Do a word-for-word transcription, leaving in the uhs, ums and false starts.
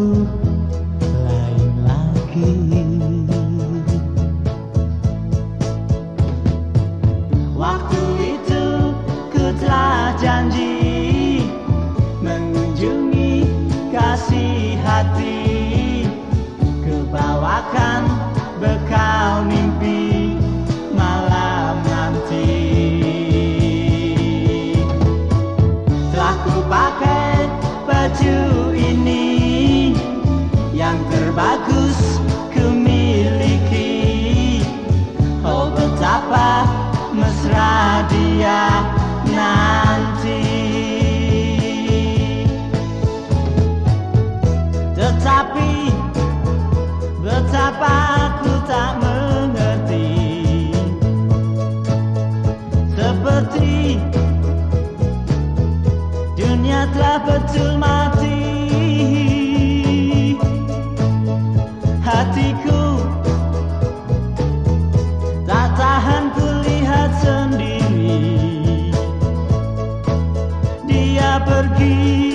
aku lain lagi. Waktu itu ku telah janji mengunjungi kasih hati, ku bawakan bekal mimpi malam nanti. Telah ku pakai baju ini yang terbagus ku miliki. Oh betapa mesra dia nanti. Tetapi betapa aku tak mengerti, seperti dunia telah betul mati. Hatiku tak tahan ku lihat sendiri dia pergi.